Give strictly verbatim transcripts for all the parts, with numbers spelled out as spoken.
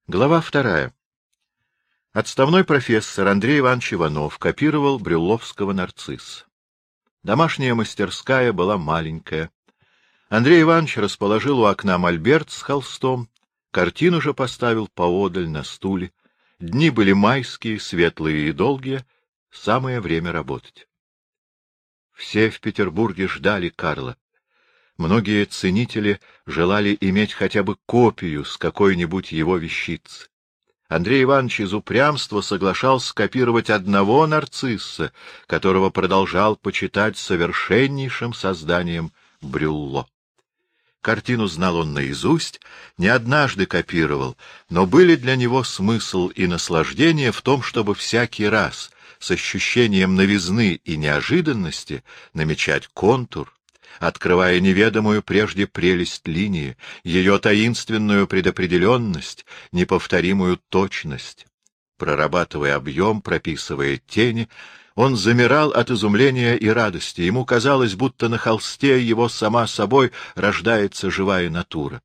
Глава вторая. Отставной профессор Андрей Иванович Иванов копировал брюлловского нарцисса. Домашняя мастерская была маленькая. Андрей Иванович расположил у окна мольберт с холстом, картину же поставил поодаль на стуле. Дни были майские, светлые и долгие, самое время работать. Все в Петербурге ждали Карла. Многие ценители желали иметь хотя бы копию с какой-нибудь его вещицы. Андрей Иванович из упрямства соглашался копировать одного нарцисса, которого продолжал почитать совершеннейшим созданием Брюлло. Картину знал он наизусть, не однажды копировал, но были для него смысл и наслаждение в том, чтобы всякий раз с ощущением новизны и неожиданности намечать контур, открывая неведомую прежде прелесть линии, ее таинственную предопределенность, неповторимую точность. Прорабатывая объем, прописывая тени, он замирал от изумления и радости. Ему казалось, будто на холсте его сама собой рождается живая натура.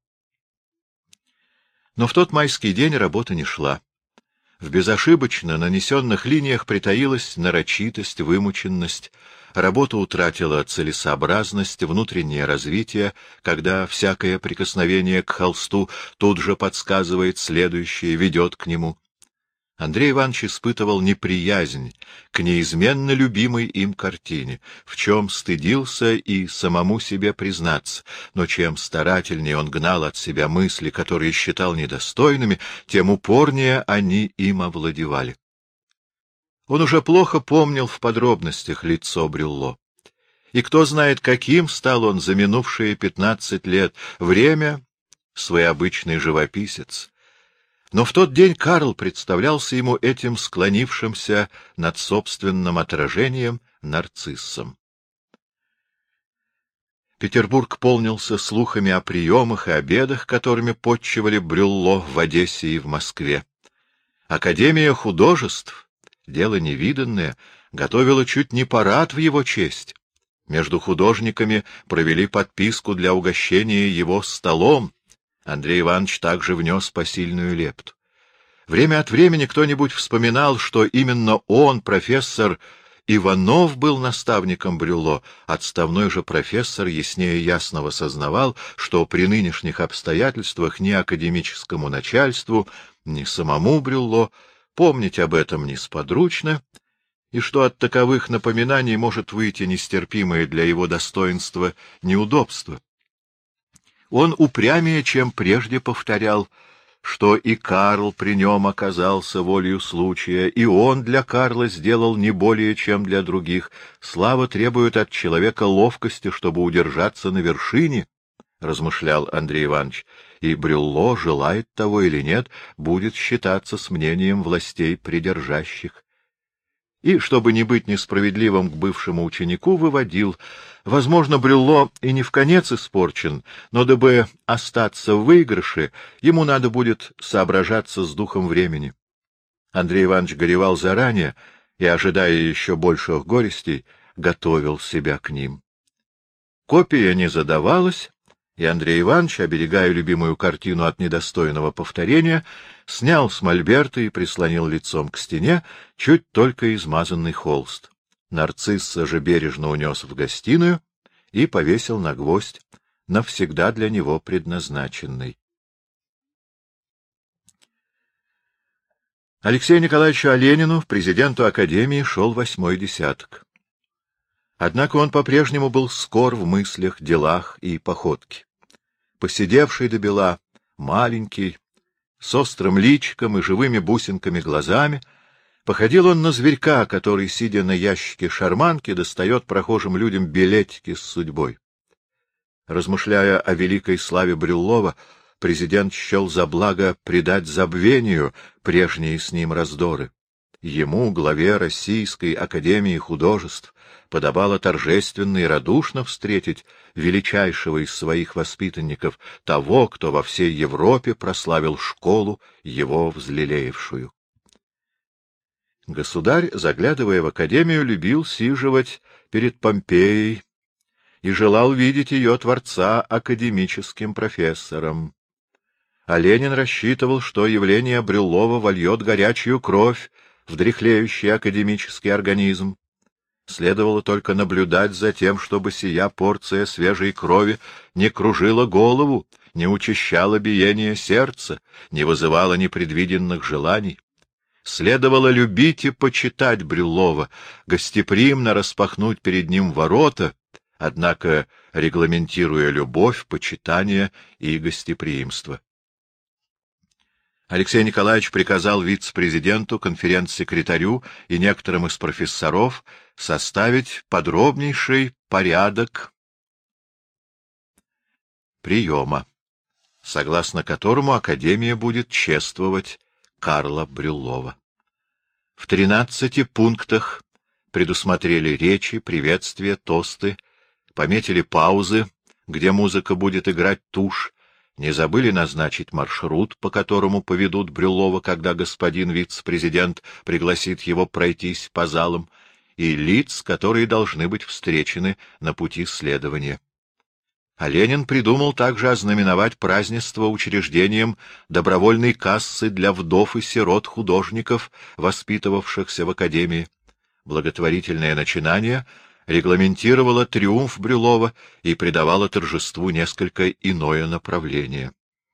Но в тот майский день работа не шла. В безошибочно нанесенных линиях притаилась нарочитость, вымученность. Работа утратила целесообразность, внутреннее развитие, когда всякое прикосновение к холсту тут же подсказывает следующее, ведет к нему. Андрей Иванович испытывал неприязнь к неизменно любимой им картине, в чем стыдился и самому себе признаться, но чем старательнее он гнал от себя мысли, которые считал недостойными, тем упорнее они им овладевали. Он уже плохо помнил в подробностях лицо Брюлло. И кто знает, каким стал он за минувшие пятнадцать лет. Время — своеобычный живописец. Но в тот день Карл представлялся ему этим склонившимся над собственным отражением нарциссом. Петербург полнился слухами о приемах и обедах, которыми подчивали Брюлло в Одессе и в Москве. Академия художеств, дело невиданное, готовила чуть не парад в его честь. Между художниками провели подписку для угощения его столом. Андрей Иванович также внес посильную лепту. Время от времени кто-нибудь вспоминал, что именно он, профессор Иванов, был наставником Брюлло. Отставной же профессор яснее ясного сознавал, что при нынешних обстоятельствах ни академическому начальству, ни самому Брюлло помнить об этом несподручно, и что от таковых напоминаний может выйти нестерпимое для его достоинства неудобство. Он упрямее, чем прежде, повторял, что и Карл при нем оказался волею случая, и он для Карла сделал не более, чем для других. Слава требует от человека ловкости, чтобы удержаться на вершине, — размышлял Андрей Иванович, — и Брюлло, желает того или нет, будет считаться с мнением властей придержащих. И, чтобы не быть несправедливым к бывшему ученику, выводил: возможно, Брюлло и не вконец испорчен, но дабы остаться в выигрыше, ему надо будет соображаться с духом времени. Андрей Иванович горевал заранее и, ожидая еще больших горестей, готовил себя к ним. Копия не задавалась, и Андрей Иванович, оберегая любимую картину от недостойного повторения, снял с мольберта и прислонил лицом к стене чуть только измазанный холст. Нарцисса же бережно унес в гостиную и повесил на гвоздь, навсегда для него предназначенный. Алексею Николаевичу Оленину, президенту Академии, шел восьмой десяток. Однако он по-прежнему был скор в мыслях, делах и походке. Поседевший до бела, маленький, с острым личиком и живыми бусинками глазами, походил он на зверька, который, сидя на ящике шарманки, достает прохожим людям билетики с судьбой. Размышляя о великой славе Брюллова, президент счел за благо предать забвению прежние с ним раздоры. Ему, главе Российской академии художеств, подобало торжественно и радушно встретить величайшего из своих воспитанников, того, кто во всей Европе прославил школу, его взлелеевшую. Государь, заглядывая в академию, любил сиживать перед Помпеей и желал видеть ее творца академическим профессором. а Ленин рассчитывал, что явление Брюллова вольет горячую кровь в дряхлеющий академический организм. Следовало только наблюдать за тем, чтобы сия порция свежей крови не кружила голову, не учащала биение сердца, не вызывала непредвиденных желаний. Следовало любить и почитать Брюллова, гостеприимно распахнуть перед ним ворота, однако регламентируя любовь, почитание и гостеприимство. Алексей Николаевич приказал вице-президенту, конференц-секретарю и некоторым из профессоров составить подробнейший порядок приема, согласно которому Академия будет чествовать Карла Брюллова. В тринадцати пунктах предусмотрели речи, приветствия, тосты, пометили паузы, где музыка будет играть тушь, не забыли назначить маршрут, по которому поведут Брюллова, когда господин вице-президент пригласит его пройтись по залам, и лиц, которые должны быть встречены на пути следования. А Ленин придумал также ознаменовать празднество учреждением добровольной кассы для вдов и сирот художников, воспитывавшихся в Академии. Благотворительное начинание регламентировало триумф Брюллова и придавало торжеству несколько иное направление.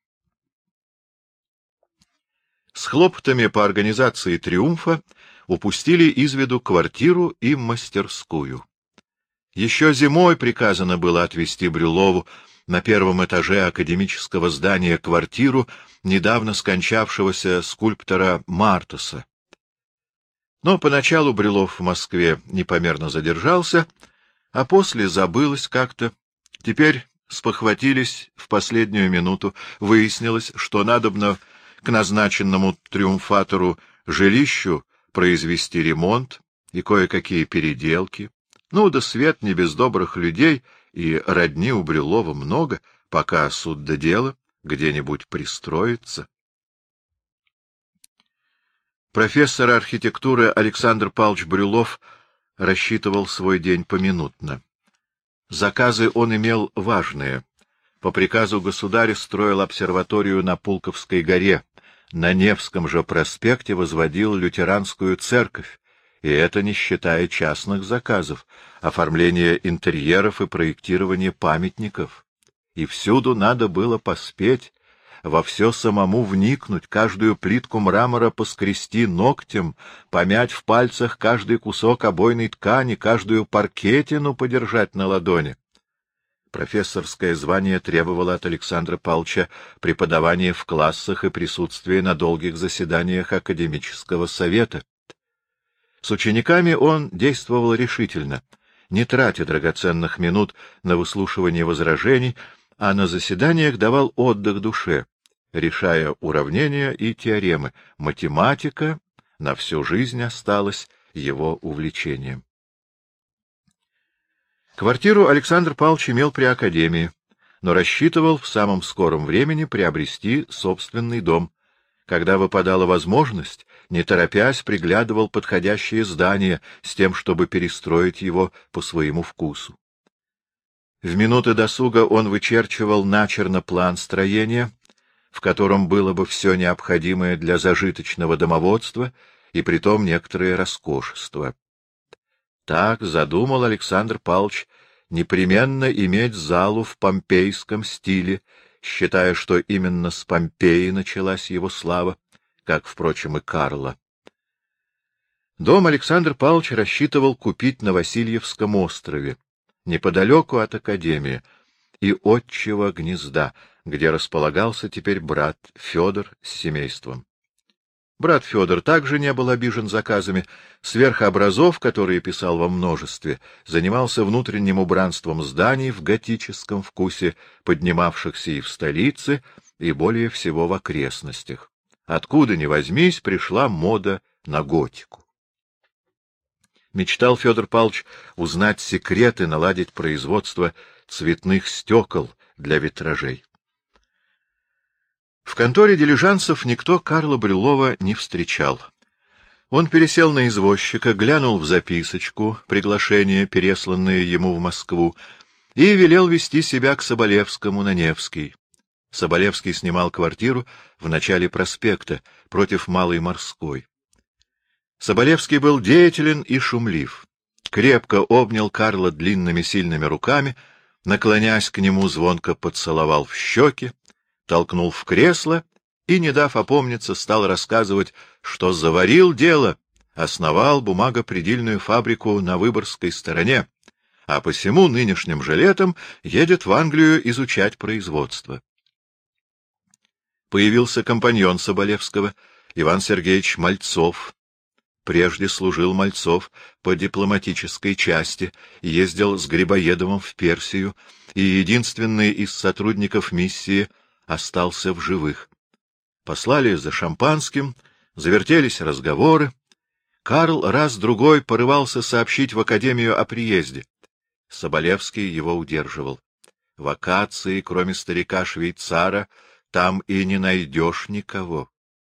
С хлопотами по организации триумфа упустили из виду квартиру и мастерскую. Еще зимой приказано было отвести Брюллову на первом этаже академического здания квартиру недавно скончавшегося скульптора Мартаса. Но поначалу Брюллов в Москве непомерно задержался, а после забылось как-то. Теперь спохватились в последнюю минуту. Выяснилось, что надобно к назначенному триумфатору жилищу произвести ремонт и кое-какие переделки. Ну да свет не без добрых людей, и родни у Брюллова много, пока суд до дела где-нибудь пристроится. Профессор архитектуры Александр Павлович Брюллов рассчитывал свой день поминутно. Заказы он имел важные. По приказу государя строил обсерваторию на Пулковской горе, на Невском же проспекте возводил лютеранскую церковь, и это не считая частных заказов, оформления интерьеров и проектирования памятников. И всюду надо было поспеть, во все самому вникнуть, каждую плитку мрамора поскрести ногтем, помять в пальцах каждый кусок обойной ткани, каждую паркетину подержать на ладони. Профессорское звание требовало от Александра Павловича преподавания в классах и присутствия на долгих заседаниях академического совета. С учениками он действовал решительно, не тратя драгоценных минут на выслушивание возражений, а на заседаниях давал отдых душе, решая уравнения и теоремы. Математика на всю жизнь осталась его увлечением. Квартиру Александр Павлович имел при академии, но рассчитывал в самом скором времени приобрести собственный дом. Когда выпадала возможность, не торопясь, приглядывал подходящее здание с тем, чтобы перестроить его по своему вкусу. В минуты досуга он вычерчивал начерно план строения, в котором было бы все необходимое для зажиточного домоводства и притом некоторое роскошество. Так задумал Александр Павлович непременно иметь залу в помпейском стиле, считая, что именно с Помпеи началась его слава, как, впрочем, и Карла. Дом Александр Павлович рассчитывал купить на Васильевском острове, неподалеку от академии и отчего гнезда, где располагался теперь брат Федор с семейством. Брат Федор также не был обижен заказами. Сверх образов, которые писал во множестве, занимался внутренним убранством зданий в готическом вкусе, поднимавшихся и в столице, и более всего в окрестностях. Откуда ни возьмись, пришла мода на готику. Мечтал Федор Павлович узнать секреты, наладить производство цветных стекол для витражей. В конторе дилижансов никто Карла Брюллова не встречал. Он пересел на извозчика, глянул в записочку, приглашение, пересланное ему в Москву, и велел вести себя к Соболевскому на Невский. Соболевский снимал квартиру в начале проспекта, против Малой Морской. Соболевский был деятелен и шумлив. Крепко обнял Карла длинными сильными руками, наклонясь к нему, звонко поцеловал в щеки, толкнул в кресло и, не дав опомниться, стал рассказывать, что заварил дело, основал бумагопредельную фабрику на Выборгской стороне, а посему нынешним же летом едет в Англию изучать производство. Появился компаньон Соболевского, Иван Сергеевич Мальцов. Прежде служил Мальцов по дипломатической части, ездил с Грибоедовым в Персию, и единственный из сотрудников миссии остался в живых. Послали за шампанским, завертелись разговоры. Карл раз-другой порывался сообщить в академию о приезде. Соболевский его удерживал. Вакации, кроме старика-швейцара, там и не найдешь никого.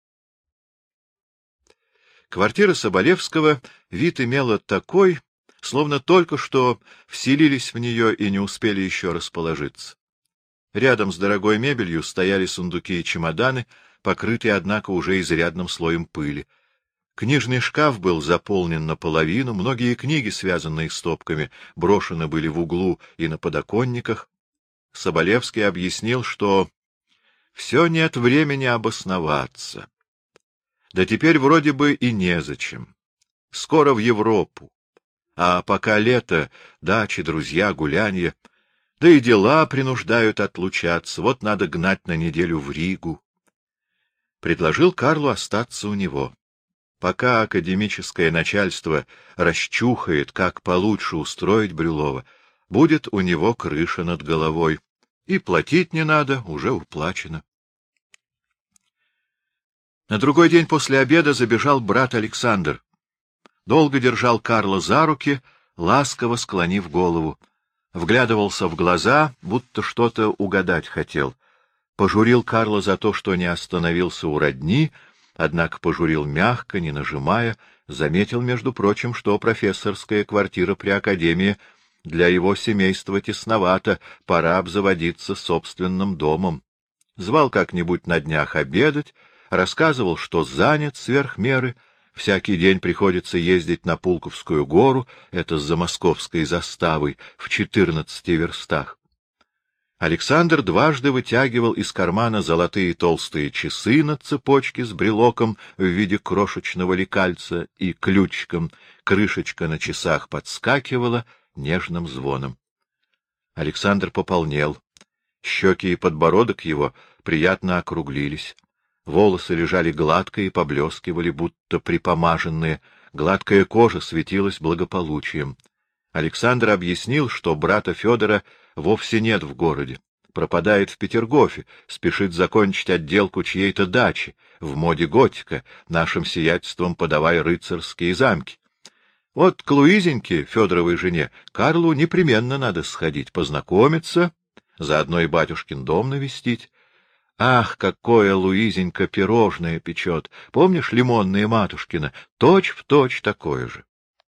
Квартира Соболевского вид имела такой, словно только что вселились в нее и не успели еще расположиться. Рядом с дорогой мебелью стояли сундуки и чемоданы, покрытые, однако, уже изрядным слоем пыли. Книжный шкаф был заполнен наполовину, многие книги, связанные стопками, брошены были в углу и на подоконниках. Соболевский объяснил, что все нет времени обосноваться. Да теперь вроде бы и незачем. Скоро в Европу. А пока лето, дачи, друзья, гулянья, да и дела принуждают отлучаться, вот надо гнать на неделю в Ригу. Предложил Карлу остаться у него. Пока академическое начальство расчухает, как получше устроить Брюллова, будет у него крыша над головой. И платить не надо, уже уплачено. На другой день после обеда забежал брат Александр. Долго держал Карла за руки, ласково склонив голову. Вглядывался в глаза, будто что-то угадать хотел. Пожурил Карла за то, что не остановился у родни, однако пожурил мягко, не нажимая, заметил, между прочим, что профессорская квартира при академии для его семейства тесновато, пора обзаводиться собственным домом. Звал как-нибудь на днях обедать, рассказывал, что занят сверх меры, всякий день приходится ездить на Пулковскую гору, это за московской заставой, в четырнадцати верстах. Александр дважды вытягивал из кармана золотые толстые часы на цепочке с брелоком в виде крошечного лекальца и ключиком, крышечка на часах подскакивала нежным звоном. Александр пополнел, щеки и подбородок его приятно округлились. Волосы лежали гладко и поблескивали, будто припомаженные, гладкая кожа светилась благополучием. Александр объяснил, что брата Федора вовсе нет в городе, пропадает в Петергофе, спешит закончить отделку чьей-то дачи, в моде готика, нашим сиятельством подавай рыцарские замки. Вот к Луизеньке, Федоровой жене, Карлу непременно надо сходить, познакомиться, заодно и батюшкин дом навестить. Ах, какое Луизенька пирожное печет! Помнишь лимонное матушкино? Точь в точь такое же.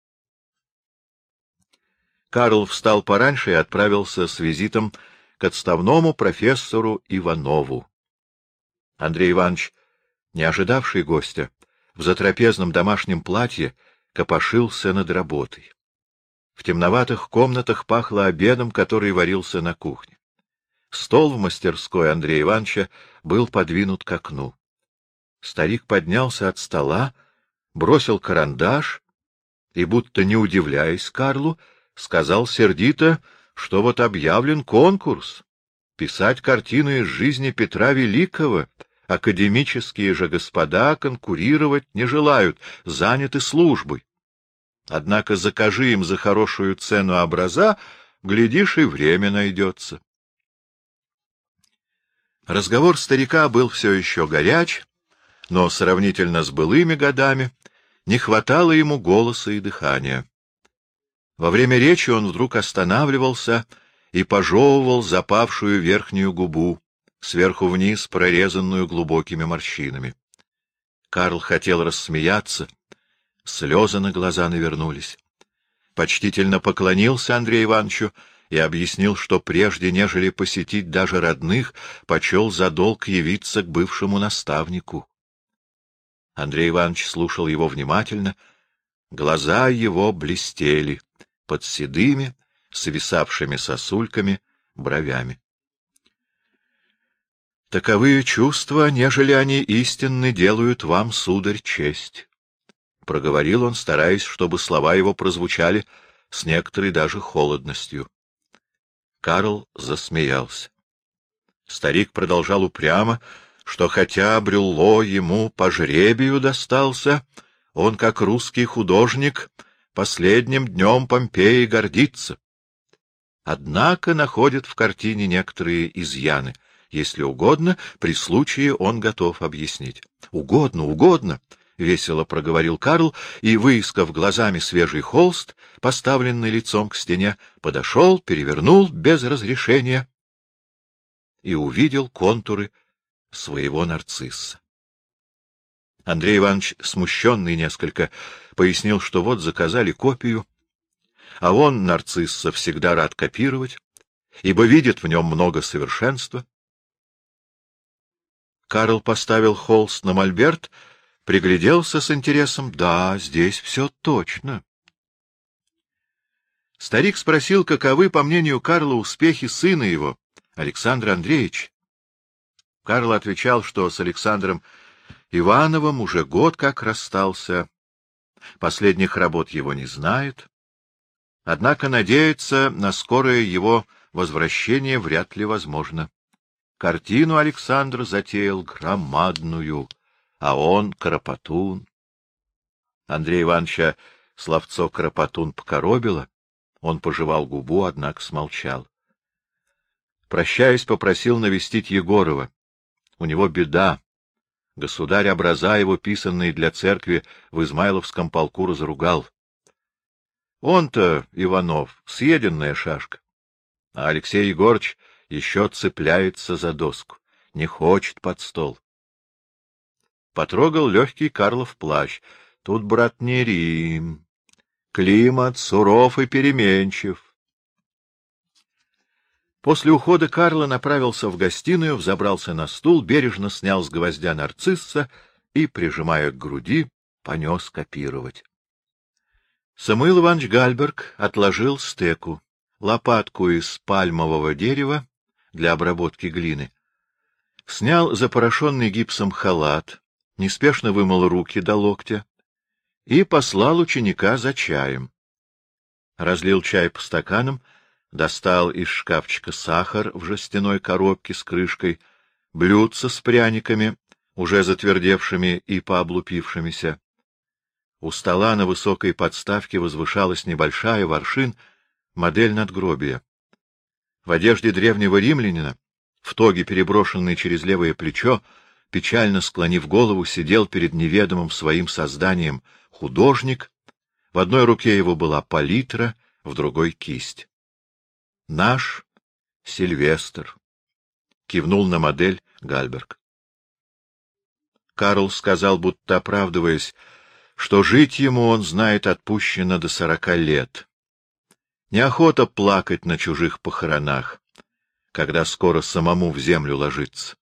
Карл встал пораньше и отправился с визитом к отставному профессору Иванову. Андрей Иванович, не ожидавший гостя, в затрапезном домашнем платье копошился над работой. В темноватых комнатах пахло обедом, который варился на кухне. Стол в мастерской Андрея Ивановича был подвинут к окну. Старик поднялся от стола, бросил карандаш и, будто не удивляясь Карлу, сказал сердито, что вот объявлен конкурс. Писать картины из жизни Петра Великого. Академические же господа конкурировать не желают, заняты службой. Однако закажи им за хорошую цену образа, глядишь, и время найдется. Разговор старика был все еще горяч, но сравнительно с былыми годами не хватало ему голоса и дыхания. Во время речи он вдруг останавливался и пожевывал запавшую верхнюю губу, сверху вниз прорезанную глубокими морщинами. Карл хотел рассмеяться, слезы на глаза навернулись. Почтительно поклонился Андрею Ивановичу и объяснил, что прежде, нежели посетить даже родных, почел за долг явиться к бывшему наставнику. Андрей Иванович слушал его внимательно, глаза его блестели под седыми, свисавшими сосульками, бровями. — Таковые чувства, нежели они истинны, делают вам, сударь, честь, — проговорил он, стараясь, чтобы слова его прозвучали с некоторой даже холодностью. Карл засмеялся. Старик продолжал упрямо, что хотя Брюлло ему по жребию достался, он, как русский художник, последним днем Помпеи гордится. Однако находит в картине некоторые изъяны. Если угодно, при случае он готов объяснить. — Угодно, угодно! — весело проговорил Карл и, выискав глазами свежий холст, поставленный лицом к стене, подошел, перевернул без разрешения и увидел контуры своего нарцисса. Андрей Иванович, смущенный несколько, пояснил, что вот заказали копию, а он, нарцисса, всегда рад копировать, ибо видит в нем много совершенства. Карл поставил холст на мольберт, пригляделся с интересом. Да, здесь все точно. Старик спросил, каковы, по мнению Карла, успехи сына его, Александра Андреевича. Карл отвечал, что с Александром Ивановым уже год как расстался, последних работ его не знает, однако надеяться на скорое его возвращение вряд ли возможно. Картину Александр затеял громадную, а он Кропотун. Андрея Ивановича словцо Кропотун покоробило, он пожевал губу, однако смолчал. Прощаясь, попросил навестить Егорова. У него беда. Государь образа его, писанные для церкви, в Измайловском полку разругал. Он-то, Иванов, съеденная шашка, а Алексей Егорыч еще цепляется за доску, не хочет под стол. Потрогал легкий Карлов плащ. Тут, брат, не Рим. Климат суров и переменчив. После ухода Карла направился в гостиную, взобрался на стул, бережно снял с гвоздя нарцисса и, прижимая к груди, понес копировать. Самуил Иванович Гальберг отложил стеку, лопатку из пальмового дерева для обработки глины, снял запорошенный гипсом халат, неспешно вымыл руки до локтя и послал ученика за чаем. Разлил чай по стаканам, достал из шкафчика сахар в жестяной коробке с крышкой, блюдце с пряниками, уже затвердевшими и пооблупившимися. У стола на высокой подставке возвышалась небольшая, в аршин, модель надгробия. В одежде древнего римлянина, в тоге, переброшенной через левое плечо, печально склонив голову, сидел перед неведомым своим созданием художник. В одной руке его была палитра, в другой — кисть. Наш Сильвестр, — кивнул на модель Гальберг. Карл сказал, будто оправдываясь, что жить ему, он знает, отпущено до сорока лет. Неохота плакать на чужих похоронах, когда скоро самому в землю ложиться.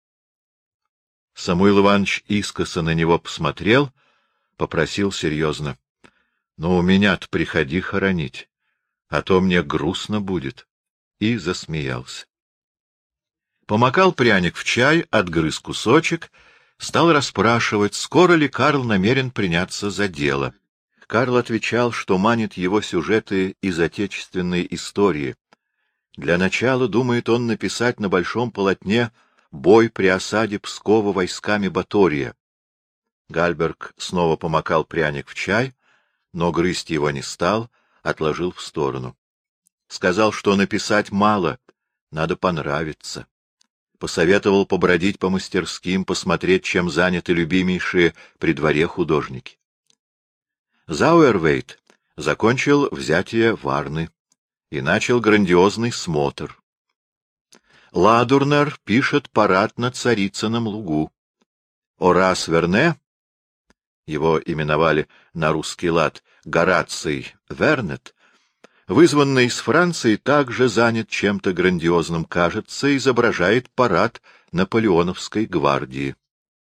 Самуил Иванович искоса на него посмотрел, попросил серьезно: — Ну, у меня-то приходи хоронить, а то мне грустно будет, и засмеялся. Помакал пряник в чай, отгрыз кусочек, стал расспрашивать, скоро ли Карл намерен приняться за дело. Карл отвечал, что манит его сюжеты из отечественной истории. Для начала думает он написать на большом полотне бой при осаде Пскова войсками Батория. Гальберг снова помакал пряник в чай, но грызть его не стал, отложил в сторону. Сказал, что написать мало, надо понравиться. Посоветовал побродить по мастерским, посмотреть, чем заняты любимейшие при дворе художники. Зауэрвейт закончил взятие Варны и начал грандиозный смотр. Ладурнер пишет парад на Царицыном лугу. Орас Верне, его именовали на русский лад Гораций Вернет, вызванный из Франции, также занят чем-то грандиозным, кажется, изображает парад Наполеоновской гвардии.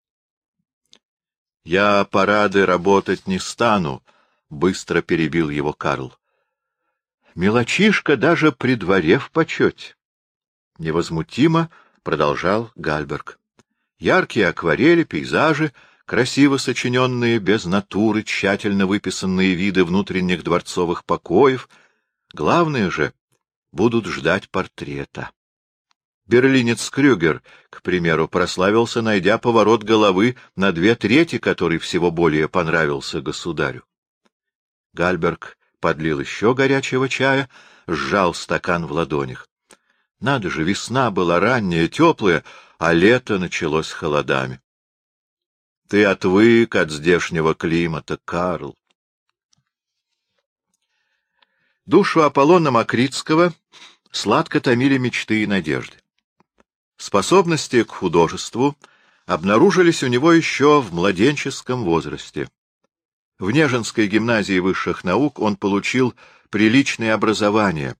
— Я парады работать не стану, — быстро перебил его Карл. — Мелочишка даже при дворе в почете. Невозмутимо продолжал Гальберг. Яркие акварели, пейзажи, красиво сочиненные, без натуры, тщательно выписанные виды внутренних дворцовых покоев. Главное же, будут ждать портрета. Берлинец Крюгер, к примеру, прославился, найдя поворот головы на две трети, который всего более понравился государю. Гальберг подлил еще горячего чая, сжал стакан в ладонях. Надо же, весна была ранняя, теплая, а лето началось холодами. Ты отвык от здешнего климата, Карл. Душу Аполлона Макритского сладко томили мечты и надежды. Способности к художеству обнаружились у него еще в младенческом возрасте. В Нежинской гимназии высших наук он получил приличное образование.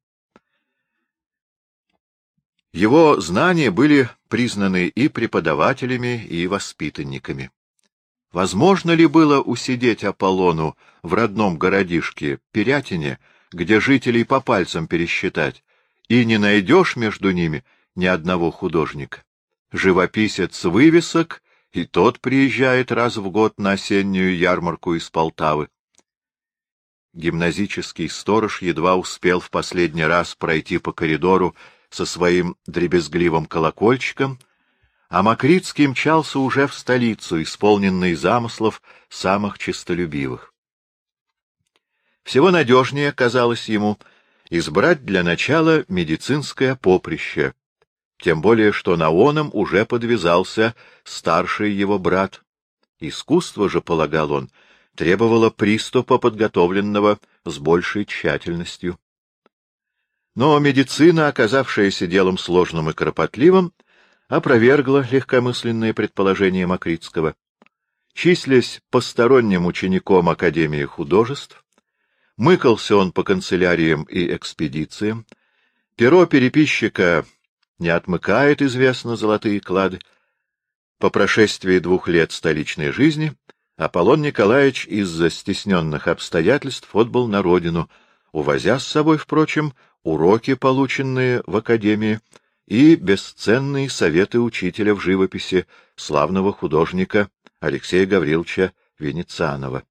Его знания были признаны и преподавателями, и воспитанниками. Возможно ли было усидеть Аполлону в родном городишке Пирятине, где жителей по пальцам пересчитать, и не найдешь между ними ни одного художника? Живописец вывесок, и тот приезжает раз в год на осеннюю ярмарку из Полтавы. Гимназический сторож едва успел в последний раз пройти по коридору со своим дребезгливым колокольчиком, а Макритский мчался уже в столицу, исполненный замыслов самых честолюбивых. Всего надежнее казалось ему избрать для начала медицинское поприще, тем более что на оном уже подвязался старший его брат. Искусство же, полагал он, требовало приступа, подготовленного с большей тщательностью. Но медицина, оказавшаяся делом сложным и кропотливым, опровергла легкомысленные предположения Макритского. Числясь посторонним учеником Академии художеств, мыкался он по канцеляриям и экспедициям, перо переписчика не отмыкает, известно, золотые клады. По прошествии двух лет столичной жизни Аполлон Николаевич из-за стесненных обстоятельств отбыл на родину, увозя с собой, впрочем, уроки, полученные в Академии, и бесценные советы учителя в живописи, славного художника Алексея Гавриловича Венецианова.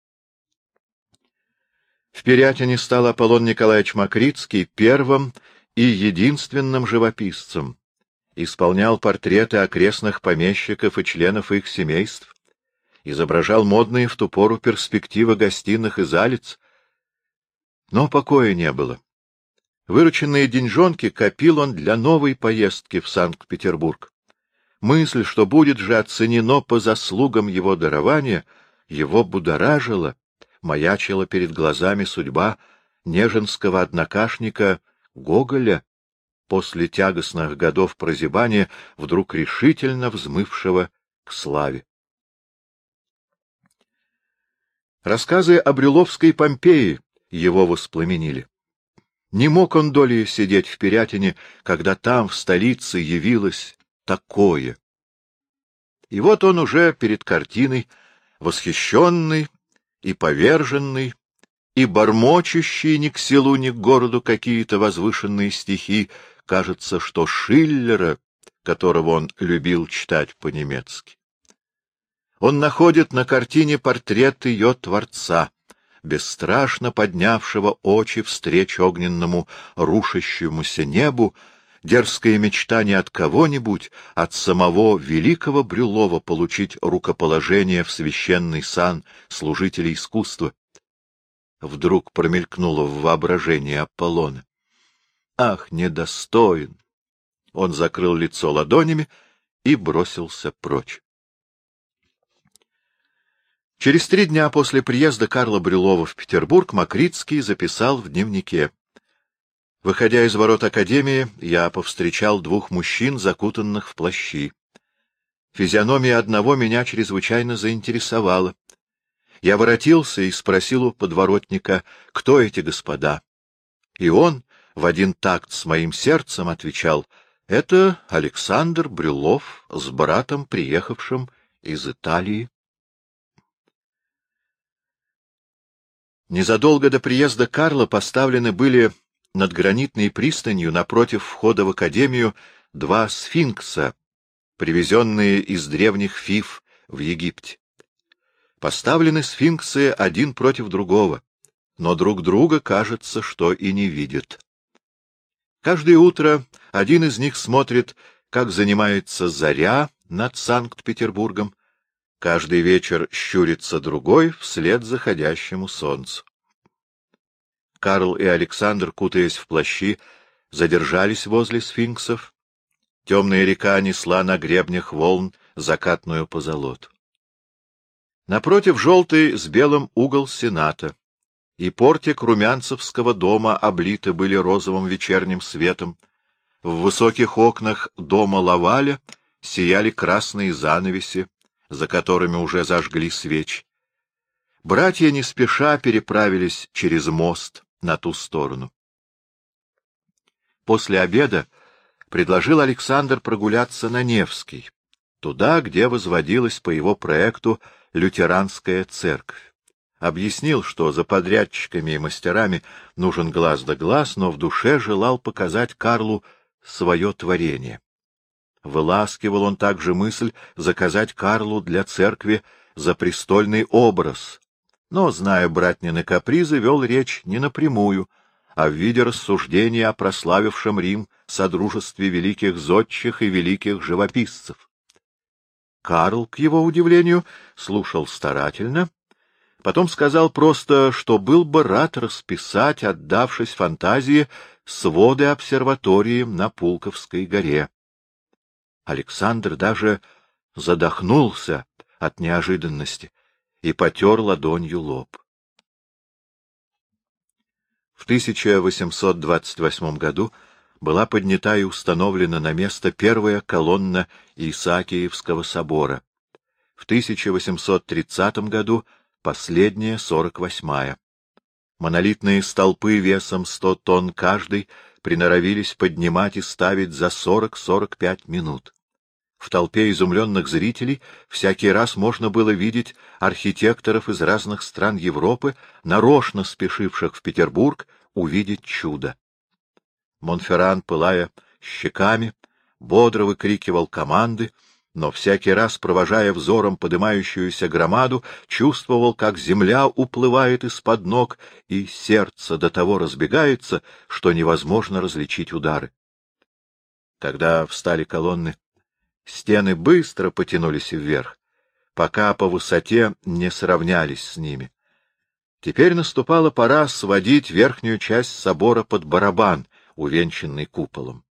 В Пирятине стал Аполлон Николаевич Макритский первым и единственным живописцем, исполнял портреты окрестных помещиков и членов их семейств, изображал модные в ту пору перспективы гостиных и залиц, но покоя не было. Вырученные деньжонки копил он для новой поездки в Санкт-Петербург. Мысль, что будет же оценено по заслугам его дарования, его будоражила, маячила перед глазами судьба нежинского однокашника Гоголя, после тягостных годов прозябания, вдруг решительно взмывшего к славе. Рассказы о Брюлловской Помпеи его воспламенили. Не мог он долей сидеть в Пирятине, когда там, в столице, явилось такое. И вот он уже перед картиной, восхищенный и поверженный, и бормочущий ни к селу, ни к городу какие-то возвышенные стихи, кажется, что Шиллера, которого он любил читать по-немецки. Он находит на картине портрет ее творца, бесстрашно поднявшего очи встреч огненному рушащемуся небу, дерзкое мечта не от кого-нибудь, от самого великого Брюллова получить рукоположение в священный сан служителей искусства. Вдруг промелькнуло в воображении Аполлона. Ах, недостоин! Он закрыл лицо ладонями и бросился прочь. Через три дня после приезда Карла Брюллова в Петербург Макритский записал в дневнике: «Выходя из ворот Академии, я повстречал двух мужчин, закутанных в плащи. Физиономия одного меня чрезвычайно заинтересовала. Я воротился и спросил у подворотника, кто эти господа. И он в один такт с моим сердцем отвечал: это Александр Брюллов с братом, приехавшим из Италии. Незадолго до приезда Карла поставлены были над гранитной пристанью напротив входа в академию два сфинкса, привезенные из древних Фив в Египте. Поставлены сфинксы один против другого, но друг друга, кажется, что и не видят. Каждое утро один из них смотрит, как занимается заря над Санкт-Петербургом, каждый вечер щурится другой вслед заходящему солнцу. Карл и Александр, кутаясь в плащи, задержались возле сфинксов. Темная река несла на гребнях волн закатную позолоту. Напротив желтый с белым угол Сената, и портик Румянцевского дома облиты были розовым вечерним светом. В высоких окнах дома Лаваля сияли красные занавеси, за которыми уже зажгли свечи. Братья не спеша переправились через мост на ту сторону. После обеда предложил Александр прогуляться на Невский, туда, где возводилась по его проекту лютеранская церковь. Объяснил, что за подрядчиками и мастерами нужен глаз да глаз, но в душе желал показать Карлу свое творение. Выласкивал он также мысль заказать Карлу для церкви запрестольный образ, но, зная братнины капризы, вел речь не напрямую, а в виде рассуждения о прославившем Рим содружестве великих зодчих и великих живописцев. Карл, к его удивлению, слушал старательно, потом сказал просто, что был бы рад расписать, отдавшись фантазии, своды обсерватории на Пулковской горе. Александр даже задохнулся от неожиданности и потер ладонью лоб. В тысяча восемьсот двадцать восьмом году была поднята и установлена на место первая колонна Исаакиевского собора. В тысяча восемьсот тридцатом году последняя, сорок восьмая. Монолитные столпы весом сто тонн каждый приноровились поднимать и ставить за сорок-сорок пять минут. В толпе изумленных зрителей всякий раз можно было видеть архитекторов из разных стран Европы, нарочно спешивших в Петербург увидеть чудо. Монферран, пылая щеками, бодро выкрикивал команды, но всякий раз, провожая взором подымающуюся громаду, чувствовал, как земля уплывает из-под ног, и сердце до того разбегается, что невозможно различить удары. Когда встали колонны, стены быстро потянулись вверх, пока по высоте не сравнялись с ними. Теперь наступала пора сводить верхнюю часть собора под барабан, увенчанный куполом.